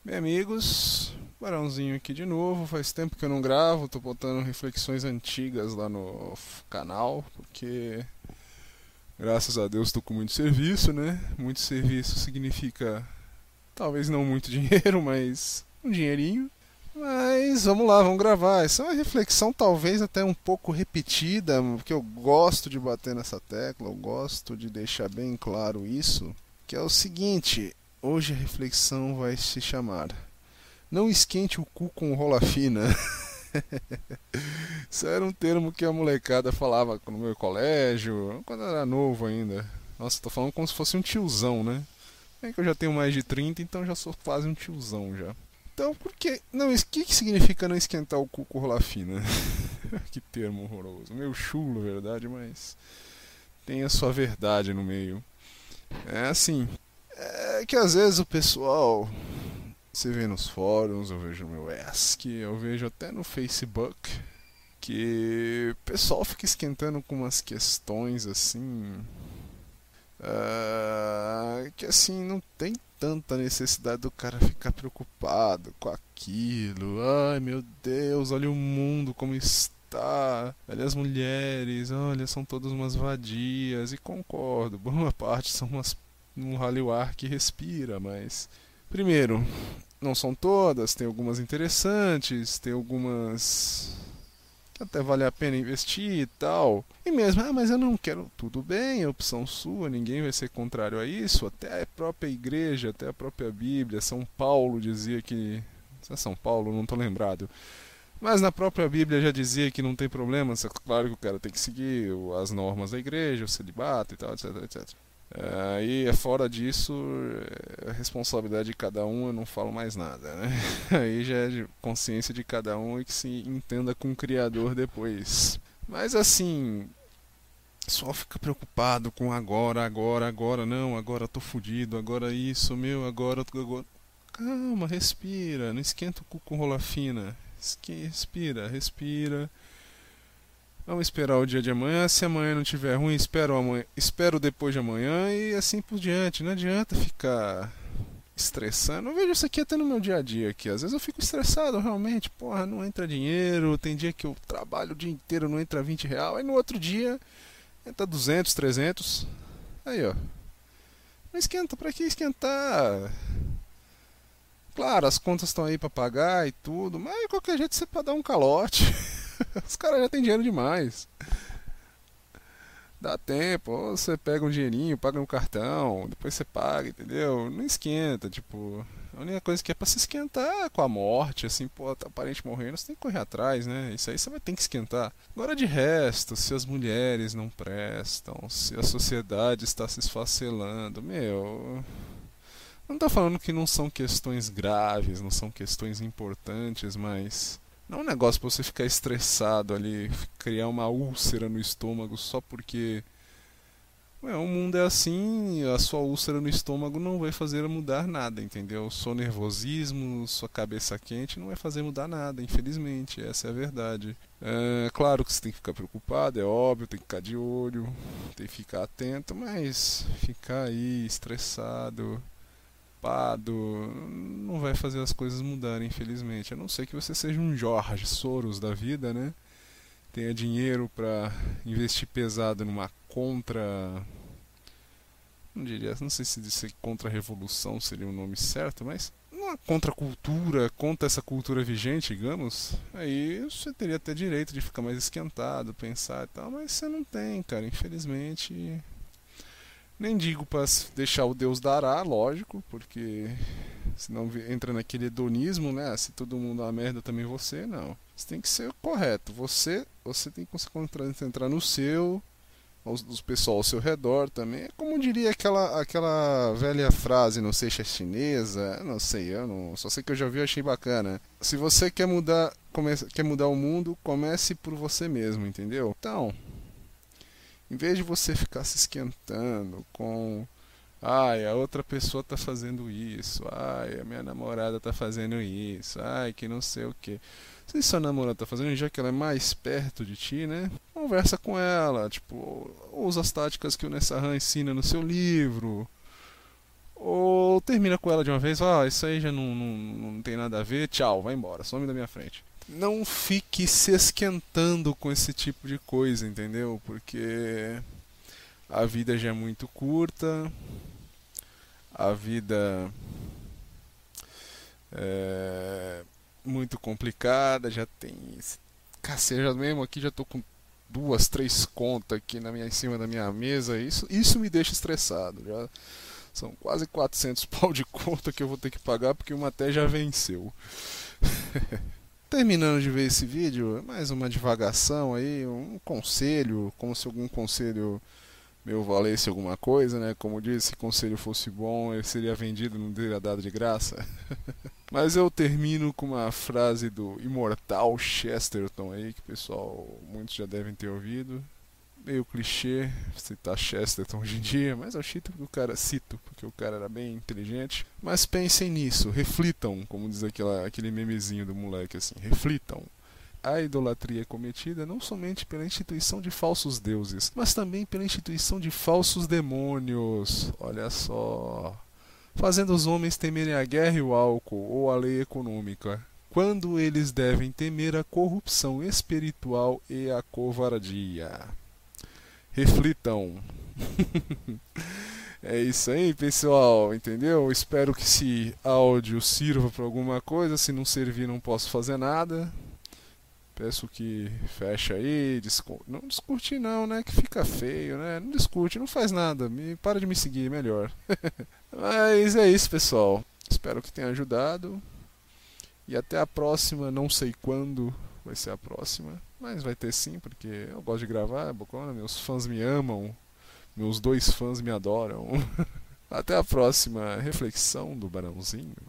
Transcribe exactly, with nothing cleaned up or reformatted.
Bem, amigos, Barãozinho aqui de novo. Faz tempo que eu não gravo, tô botando reflexões antigas lá no f- canal, porque graças a Deus tô com muito serviço, né? Muito serviço significa talvez não muito dinheiro, mas um dinheirinho. Mas vamos lá, vamos gravar. Essa é uma reflexão talvez até um pouco repetida, porque eu gosto de bater nessa tecla, eu gosto de deixar bem claro isso, que é o seguinte: hoje a reflexão vai se chamar Não esquente o cu com rola fina. Isso era um termo que a molecada falava no meu colégio, quando eu era novo ainda. Nossa, tô falando como se fosse um tiozão, né? É que eu já tenho mais de trinta, então já sou quase um tiozão já. Então, por que. Não, o que, que significa não esquentar o cu com rola fina? Que termo horroroso. Meio chulo, verdade, mas tem a sua verdade no meio. É assim, é que às vezes o pessoal, você vê nos fóruns, eu vejo no meu Ask, eu vejo até no Facebook, que o pessoal fica esquentando com umas questões assim, ah, que assim não tem tanta necessidade do cara ficar preocupado com aquilo. Ai meu Deus, olha o mundo como está. Olha as mulheres, olha, são todas umas vadias. E concordo, boa parte são umas um rally o ar que respira, mas primeiro, não são todas, tem algumas interessantes, tem algumas que até vale a pena investir e tal. E mesmo, ah, mas eu não quero. Tudo bem, é opção sua, ninguém vai ser contrário a isso. Até a própria igreja, até a própria Bíblia, São Paulo dizia que. Se é São Paulo, não estou lembrado. Mas na própria Bíblia já dizia que não tem problema, claro que o cara tem que seguir as normas da igreja, o celibato e tal, etc, etcétera. Aí, é fora disso, é responsabilidade de cada um, eu não falo mais nada, né? Aí já é de consciência de cada um e que se entenda com o Criador depois. Mas assim, só fica preocupado com agora, agora, agora, não, agora tô fudido, agora isso, meu, agora, agora. Calma, respira, não esquenta o cu com rola fina. Esque- Respira, respira. Vamos esperar o dia de amanhã. Se amanhã não tiver ruim, espero, amanhã, espero depois de amanhã e assim por diante. Não adianta ficar estressando. Eu vejo isso aqui até no meu dia a dia aqui. Às vezes eu fico estressado realmente. Porra, não entra dinheiro. Tem dia que eu trabalho o dia inteiro, não entra vinte real. Aí no outro dia entra duzentos, trezentos. Aí ó. Não esquenta, pra que esquentar? Claro, as contas estão aí pra pagar e tudo, mas de qualquer jeito você pode dar um calote. Os caras já têm dinheiro demais. Dá tempo, ou você pega um dinheirinho, paga no cartão, depois você paga, entendeu? Não esquenta, tipo. A única coisa que é pra se esquentar é com a morte, assim, pô, tá parente morrendo, você tem que correr atrás, né? Isso aí você vai ter que esquentar. Agora de resto, se as mulheres não prestam, se a sociedade está se esfacelando, meu. Não tô falando que não são questões graves, não são questões importantes, mas não é um negócio pra você ficar estressado ali, criar uma úlcera no estômago só porque ué, o mundo é assim, a sua úlcera no estômago não vai fazer mudar nada, entendeu? Seu nervosismo, sua cabeça quente não vai fazer mudar nada, infelizmente, essa é a verdade. É claro que você tem que ficar preocupado, é óbvio, tem que ficar de olho, tem que ficar atento, mas ficar aí estressado, preocupado não vai fazer as coisas mudarem, infelizmente. A não ser que você seja um Jorge Soros da vida, né? Tenha dinheiro para investir pesado numa contra. Não diria, não sei se dizer contra-revolução seria o nome certo, mas uma contra-cultura, contra essa cultura vigente, digamos, aí você teria até direito de ficar mais esquentado, pensar e tal, mas você não tem, cara, infelizmente. Nem digo para deixar o Deus dará, lógico, porque senão entra naquele hedonismo, né? Se todo mundo é uma merda, também você, não. Você tem que ser correto. Você, você tem que se concentrar no seu, os, os pessoal ao seu redor também. É como diria aquela, aquela velha frase, não sei se é chinesa, não sei, eu não, só sei que eu já vi e achei bacana. Se você quer mudar, comece, quer mudar o mundo, comece por você mesmo, entendeu? Então, em vez de você ficar se esquentando com ai, a outra pessoa tá fazendo isso, ai, a minha namorada tá fazendo isso, ai, que não sei o que. Se sua namorada tá fazendo, já que ela é mais perto de ti, né? Conversa com ela, tipo, usa as táticas que o Nessahan ensina no seu livro. ou termina com ela de uma vez, ó, oh, isso aí já não, não, não tem nada a ver, tchau, vai embora, some da minha frente. Não fique se esquentando com esse tipo de coisa, entendeu? Porque a vida já é muito curta, a vida é muito complicada, já tem esse cacete, já mesmo aqui já tô com duas, três contas aqui na minha, em cima da minha mesa, isso, isso me deixa estressado, já são quase quatrocentos pau de conta que eu vou ter que pagar porque uma até já venceu. Terminando de ver esse vídeo, mais uma divagação aí, um conselho, como se algum conselho meu valesse alguma coisa, né? Como disse, se conselho fosse bom, ele seria vendido, não teria dado de graça. Mas eu termino com uma frase do imortal Chesterton aí, que o pessoal, muitos já devem ter ouvido. Meio clichê citar Chesterton hoje em dia, mas eu cito porque o cara, cito porque o cara era bem inteligente. Mas pensem nisso, reflitam, como diz aquela, aquele memezinho do moleque assim, reflitam. A idolatria é cometida não somente pela instituição de falsos deuses, mas também pela instituição de falsos demônios. Olha só. Fazendo os homens temerem a guerra e o álcool, ou a lei econômica, quando eles devem temer a corrupção espiritual e a covardia. Reflitam. É isso aí, pessoal, entendeu? Espero que esse áudio sirva para alguma coisa. Se não servir, não posso fazer nada. Peço que feche aí, discu não discute não, né? Que fica feio, né? Não discute, não faz nada. Me para de me seguir, melhor. Mas é isso, pessoal. Espero que tenha ajudado. E até a próxima, não sei quando vai ser a próxima, mas vai ter sim, porque eu gosto de gravar, é bacana, meus fãs me amam, meus dois fãs me adoram. Até a próxima reflexão do Barãozinho.